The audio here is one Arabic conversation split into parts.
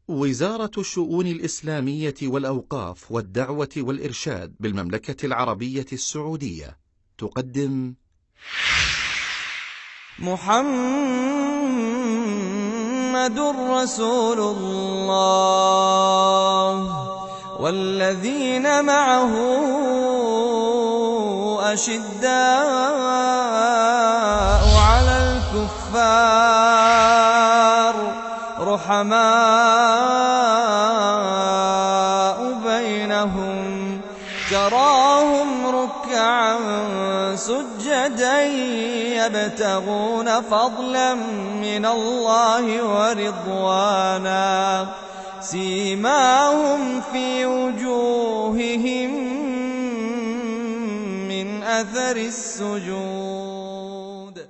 وزارة الشؤون الإسلامية والأوقاف والدعوة والإرشاد بالمملكة العربية السعودية تقدم محمد رسول الله والذين معه أشداء على الكفار رحماء بينهم تراهم ركعا سجدا يبتغون فضلا من الله ورضوانا سيماهم في وجوههم من أثر السجود.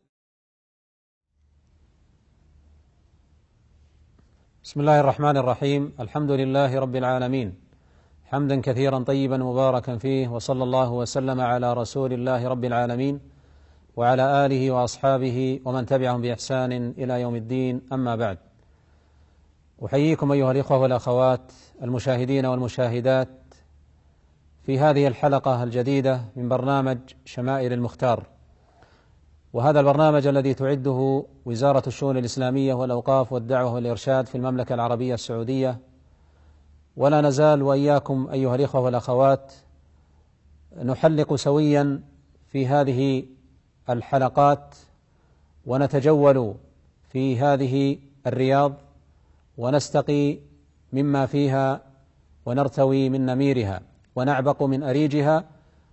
بسم الله الرحمن الرحيم. الحمد لله رب العالمين، حمدا كثيرا طيبا مباركا فيه، وصلى الله وسلم على رسول الله رب العالمين وعلى آله وأصحابه ومن تبعهم بإحسان إلى يوم الدين. أما بعد، أحييكم أيها الإخوة والأخوات المشاهدين والمشاهدات في هذه الحلقة الجديدة من برنامج شمائل المختار، وهذا البرنامج الذي تعده وزارة الشؤون الإسلامية والأوقاف والدعوة والإرشاد في المملكة العربية السعودية. ولا نزال وإياكم أيها الإخوة والأخوات نحلق سويا في هذه الحلقات ونتجول في هذه الرياض ونستقي مما فيها ونرتوي من نميرها ونعبق من أريجها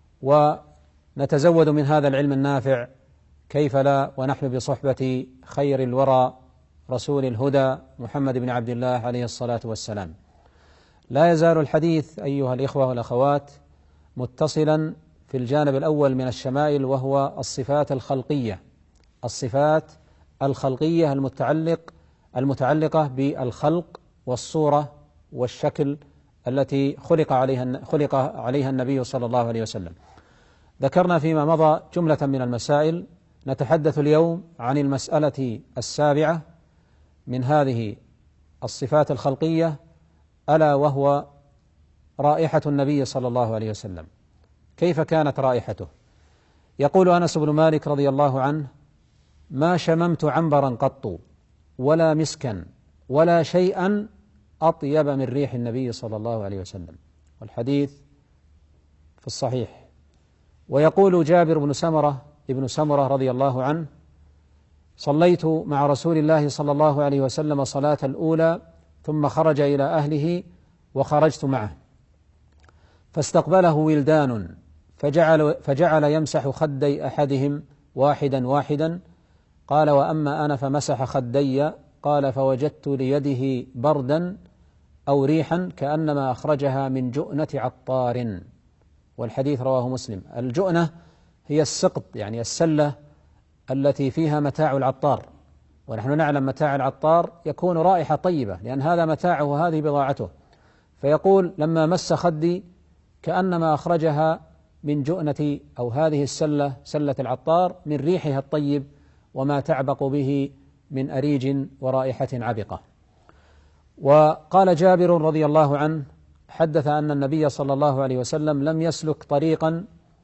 ونتزود من هذا العلم النافع، كيف لا ونحن بصحبة خير الورى رسول الهدى محمد بن عبد الله عليه الصلاة والسلام. لا يزال الحديث أيها الإخوة والأخوات متصلا في الجانب الأول من الشمائل، وهو الصفات الخلقية، الصفات الخلقية المتعلقة بالخلق والصورة والشكل التي خلق عليها النبي صلى الله عليه وسلم. ذكرنا فيما مضى جملة من المسائل، نتحدث اليوم عن المسألة السابعة من هذه الصفات الخلقية، ألا وهو رائحة النبي صلى الله عليه وسلم. كيف كانت رائحته؟ يقول أنس بن مالك رضي الله عنه: ما شممت عنبرا قط ولا مسكا ولا شيئا أطيب من ريح النبي صلى الله عليه وسلم، والحديث في الصحيح. ويقول جابر ابن سمرة رضي الله عنه: صليت مع رسول الله صلى الله عليه وسلم صلاة الأولى ثم خرج إلى أهله وخرجت معه، فاستقبله ولدان فجعل يمسح خدي أحدهم واحدا واحدا، قال: وأما أنا فمسح خدي، قال: فوجدت ليده بردا أو ريحا كأنما أخرجها من جؤنة عطار. والحديث رواه مسلم. الجؤنة هي السقط، يعني السلة التي فيها متاع العطار، ونحن نعلم متاع العطار يكون رائحة طيبة لأن هذا متاعه وهذه بضاعته. فيقول: لما مس خدي كأنما أخرجها من جؤنة أو هذه السلة، سلة العطار، من ريحها الطيب وما تعبق به من أريج ورائحة عبقة. وقال جابر رضي الله عنه: حدث أن النبي صلى الله عليه وسلم لم يسلك طريقا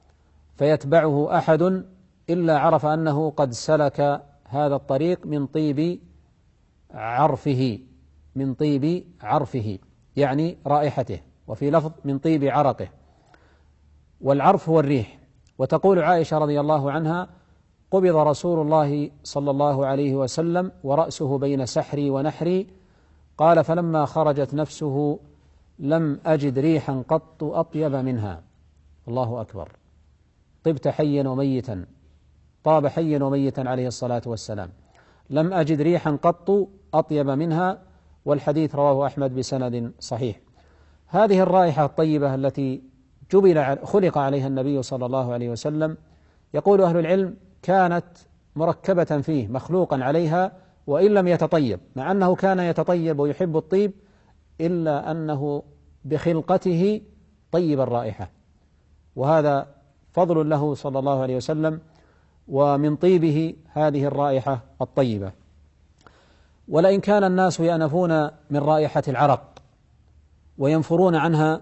فيتبعه أحد إلا عرف أنه قد سلك هذا الطريق من طيب عرفه، يعني رائحته، وفي لفظ من طيب عرقه، والعرف هو الريح. وتقول عائشة رضي الله عنها: قبض رسول الله صلى الله عليه وسلم ورأسه بين سحري ونحري، قال: فلما خرجت نفسه لم أجد ريحا قط أطيب منها. الله أكبر. طبت حيا وميتا، طاب حيا وميتا عليه الصلاة والسلام، لم أجد ريحا قط أطيب منها. والحديث رواه أحمد بسند صحيح. هذه الرائحة الطيبة التي خلق عليها النبي صلى الله عليه وسلم، يقول أهل العلم كانت مركبة فيه، مخلوقا عليها، وإن لم يتطيب، مع أنه كان يتطيب ويحب الطيب، إلا أنه بخلقته طيب الرائحة، وهذا فضل له صلى الله عليه وسلم، ومن طيبه هذه الرائحة الطيبة. ولئن كان الناس يأنفون من رائحة العرق وينفرون عنها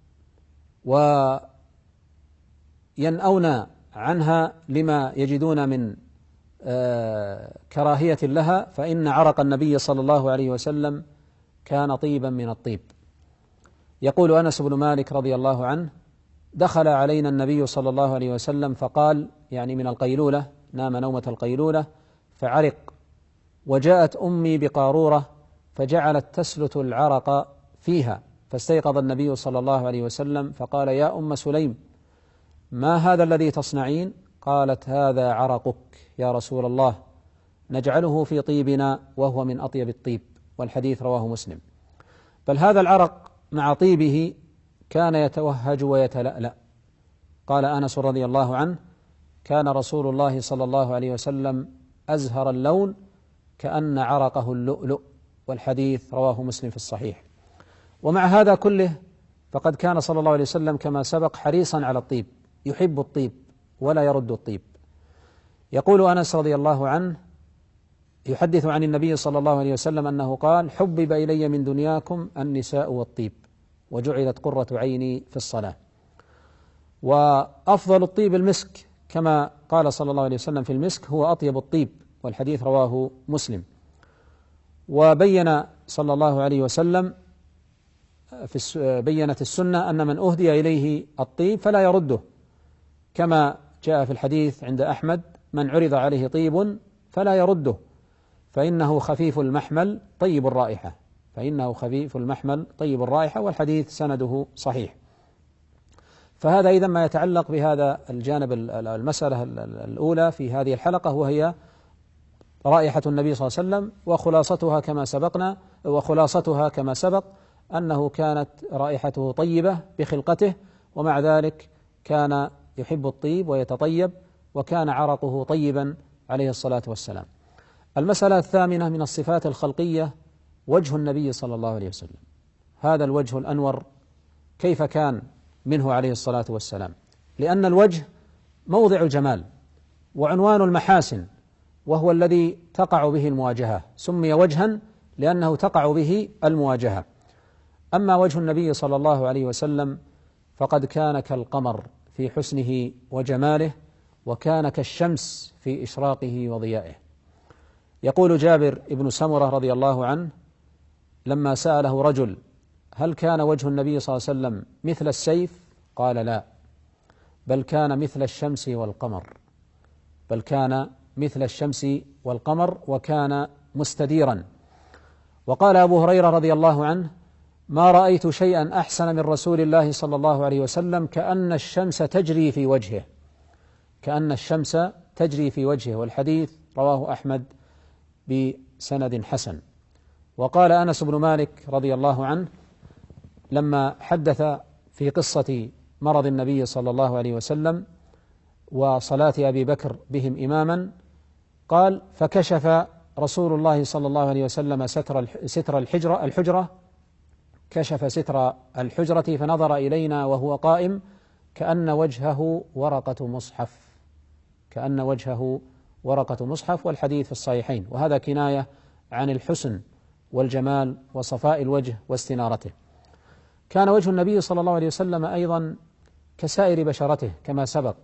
وينأون عنها لما يجدون من كراهية لها، فإن عرق النبي صلى الله عليه وسلم كان طيبا من الطيب. يقول أنس بن مالك رضي الله عنه: دخل علينا النبي صلى الله عليه وسلم فقال، يعني من القيلولة، نام نومة القيلولة فعرق، وجاءت أمي بقارورة فجعلت تسلت العرق فيها، فاستيقظ النبي صلى الله عليه وسلم فقال: يا أم سليم، ما هذا الذي تصنعين؟ قالت: هذا عرقك يا رسول الله، نجعله في طيبنا وهو من أطيب الطيب. والحديث رواه مسلم. بل هذا العرق مع طيبه كان يتوهج ويتلألأ. قال أنس رضي الله عنه: كان رسول الله صلى الله عليه وسلم أزهر اللون كأن عرقه اللؤلؤ. والحديث رواه مسلم في الصحيح. ومع هذا كله فقد كان صلى الله عليه وسلم كما سبق حريصا على الطيب، يحب الطيب ولا يرد الطيب. يقول أنس رضي الله عنه يحدث عن النبي صلى الله عليه وسلم أنه قال: حبب إلي من دنياكم النساء والطيب وجعلت قرة عيني في الصلاة. وأفضل الطيب المسك، كما قال صلى الله عليه وسلم في المسك: هو أطيب الطيب. والحديث رواه مسلم. وبين صلى الله عليه وسلم بينت السنة أن من أهدي إليه الطيب فلا يرده، كما جاء في الحديث عند أحمد: من عرض عليه طيب فلا يرده فإنه خفيف المحمل طيب الرائحة، فإنه خفيف المحمل طيب الرائحة. والحديث سنده صحيح. فهذا إذن ما يتعلق بهذا الجانب، المسألة الأولى في هذه الحلقة، وهي رائحة النبي صلى الله عليه وسلم، وخلاصتها كما سبق أنه كانت رائحته طيبة بخلقته، ومع ذلك كان يحب الطيب ويتطيب، وكان عرقه طيبا عليه الصلاة والسلام. المسألة الثامنة من الصفات الخلقية وجه النبي صلى الله عليه وسلم. هذا الوجه الأنور كيف كان منه عليه الصلاة والسلام؟ لأن الوجه موضع الجمال وعنوان المحاسن، وهو الذي تقع به المواجهة، سمي وجها لأنه تقع به المواجهة. أما وجه النبي صلى الله عليه وسلم فقد كان كالقمر في حسنه وجماله، وكان كالشمس في إشراقه وضيائه. يقول جابر بن سمرة رضي الله عنه لما سأله رجل: هل كان وجه النبي صلى الله عليه وسلم مثل السيف؟ قال: لا، بل كان مثل الشمس والقمر، بل كان مثل الشمس والقمر، وكان مستديرا. وقال أبو هريرة رضي الله عنه: ما رأيت شيئا أحسن من رسول الله صلى الله عليه وسلم كأن الشمس تجري في وجهه، كأن الشمس تجري في وجهه. والحديث رواه أحمد بسند حسن. وقال أنس بن مالك رضي الله عنه لما حدث في قصة مرض النبي صلى الله عليه وسلم وصلاة أبي بكر بهم إماما، قال: فكشف رسول الله صلى الله عليه وسلم ستر الحجرة، كشف ستر الحجرة فنظر إلينا وهو قائم كأن وجهه ورقة مصحف، كأن وجهه ورقة مصحف. والحديث في الصحيحين. وهذا كناية عن الحسن والجمال وصفاء الوجه واستنارته. كان وجه النبي صلى الله عليه وسلم أيضا كسائر بشرته كما سبق،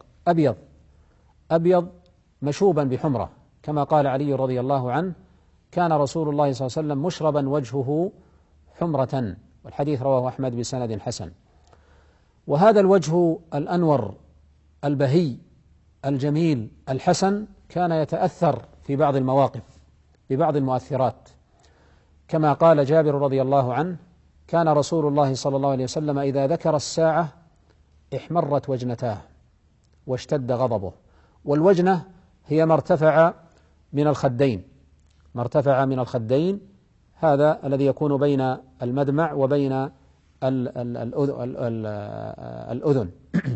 أبيض مشوبا بحمرة، كما قال علي رضي الله عنه: كان رسول الله صلى الله عليه وسلم مشربا وجهه حمرة. والحديث رواه أحمد بسند حسن. وهذا الوجه الأنور البهي الجميل الحسن كان يتأثر في بعض المواقف ببعض المؤثرات، كما قال جابر رضي الله عنه: كان رسول الله صلى الله عليه وسلم إذا ذكر الساعة احمرت وجنتاه واشتد غضبه. والوجنة هي ما ارتفع من الخدين، ما ارتفع من الخدين، هذا الذي يكون بين المدمع وبين الأذن.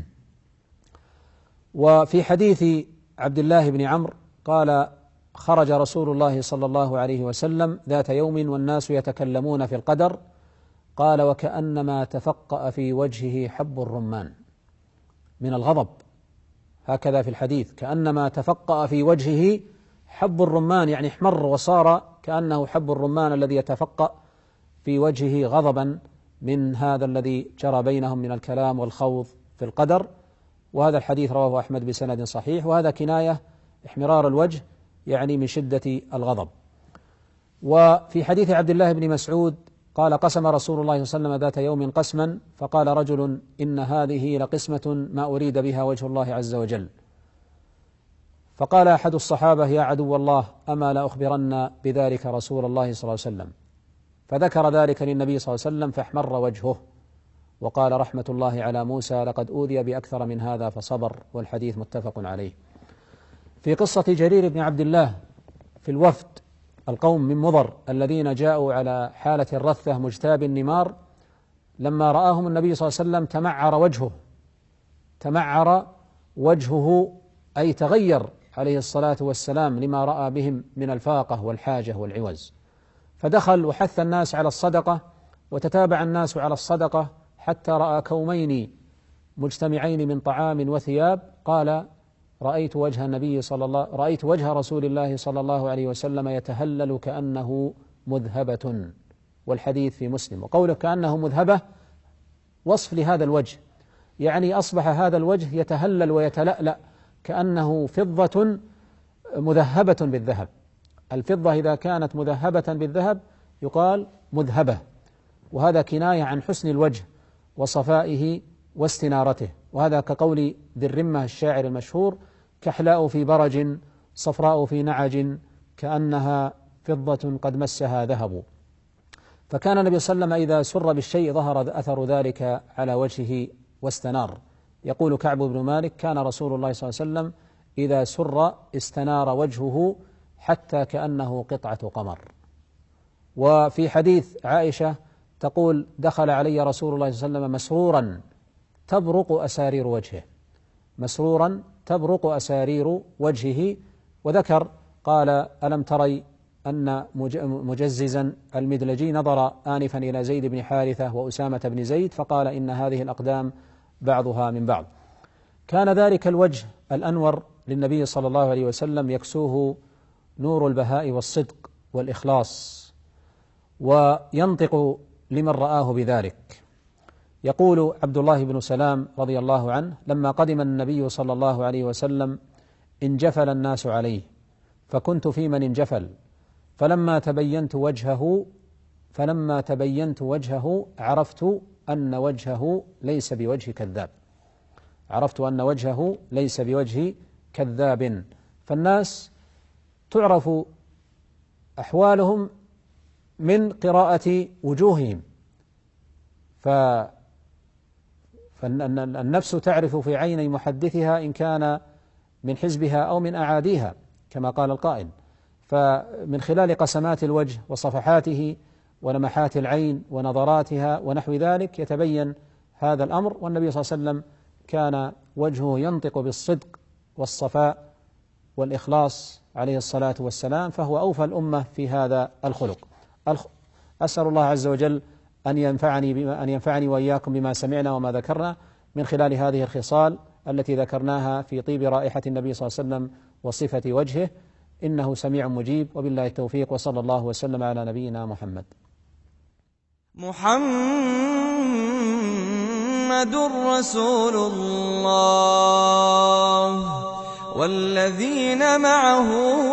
وفي حديث عبد الله بن عمرو قال: خرج رسول الله صلى الله عليه وسلم ذات يوم والناس يتكلمون في القدر، قال: وكأنما تفقأ في وجهه حب الرمان، من الغضب. هكذا في الحديث: كأنما تفقأ في وجهه حب الرمان يعني احمر وصار كأنه حب الرمان الذي يتفقأ في وجهه غضبا من هذا الذي جرى بينهم من الكلام والخوض في القدر. وهذا الحديث رواه أحمد بسند صحيح، وهذا كناية احمرار الوجه يعني من شدة الغضب. وفي حديث عبد الله بن مسعود قال: قسم رسول الله صلى الله عليه وسلم ذات يوم قسما، فقال رجل: إن هذه لقسمة ما أريد بها وجه الله عز وجل. فقال أحد الصحابة: يا عدو الله، أما لا أخبرن بذلك رسول الله صلى الله عليه وسلم؟ فذكر ذلك للنبي صلى الله عليه وسلم فاحمر وجهه، وقال: رحمة الله على موسى، لقد أوذي بأكثر من هذا فصبر. والحديث متفق عليه. في قصة جرير بن عبد الله في الوفد، القوم من مضر الذين جاءوا على حالة الرثة مجتاب النمار، لما رآهم النبي صلى الله عليه وسلم تمعر وجهه أي تغير عليه الصلاة والسلام لما رأى بهم من الفاقة والحاجة والعوز، فدخل وحث الناس على الصدقة، وتتابع الناس على الصدقة حتى رأى كومين مجتمعين من طعام وثياب. قال: رأيت وجه رسول الله صلى الله عليه وسلم يتهلل كأنه مذهبة. والحديث في مسلم. وقوله كأنه مذهبة وصف لهذا الوجه، يعني أصبح هذا الوجه يتهلل ويتلألأ كأنه فضة مذهبة بالذهب. الفضة إذا كانت مذهبة بالذهب يقال مذهبة، وهذا كناية عن حسن الوجه وصفائه واستنارته. وهذا كقول ذي الرمة الشاعر المشهور: كحلاء في برج صفراء في نعج كأنها فضة قد مسها ذهب. فكان النبي صلى الله عليه وسلم إذا سر بالشيء ظهر أثر ذلك على وجهه واستنار. يقول كعب بن مالك: كان رسول الله صلى الله عليه وسلم إذا سر استنار وجهه حتى كأنه قطعة قمر. وفي حديث عائشة تقول: دخل علي رسول الله صلى الله عليه وسلم مسرورا تبرق أسارير وجهه. وذكر قال: ألم تري أن مجززا المدلجي نظر آنفا إلى زيد بن حارثة وأسامة بن زيد فقال: إن هذه الأقدام بعضها من بعض. كان ذلك الوجه الأنور للنبي صلى الله عليه وسلم يكسوه نور البهاء والصدق والإخلاص، وينطق لمن رآه بذلك. يقول عبد الله بن سلام رضي الله عنه: لما قدم النبي صلى الله عليه وسلم انجفل الناس عليه، فكنت في من انجفل، فلما تبينت وجهه عرفت أن وجهه ليس بوجه كذاب. فالناس تعرف أحوالهم من قراءة وجوههم، فالنفس تعرف في عين محدثها إن كان من حزبها أو من أعاديها كما قال القائل. فمن خلال قسمات الوجه وصفحاته ولمحات العين ونظراتها ونحو ذلك يتبين هذا الأمر. والنبي صلى الله عليه وسلم كان وجهه ينطق بالصدق والصفاء والإخلاص عليه الصلاة والسلام، فهو أوفى الأمة في هذا الخلق. أسأل الله عز وجل أن ينفعني وإياكم بما سمعنا وما ذكرنا من خلال هذه الخصال التي ذكرناها في طيب رائحة النبي صلى الله عليه وسلم وصفة وجهه، إنه سميع مجيب. وبالله التوفيق، وصلى الله وسلم على نبينا محمد. محمد رسول الله والذين معه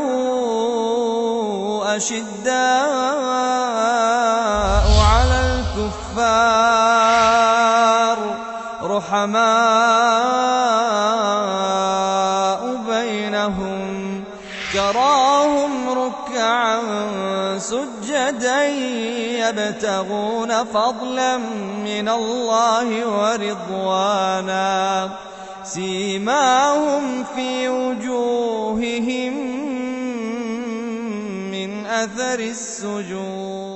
أشداء على الكفار رحماء بينهم، تراهم ركعا سجدا يبتغون فضلا من الله ورضوانا، سيماهم في وجوههم من أثر السجود.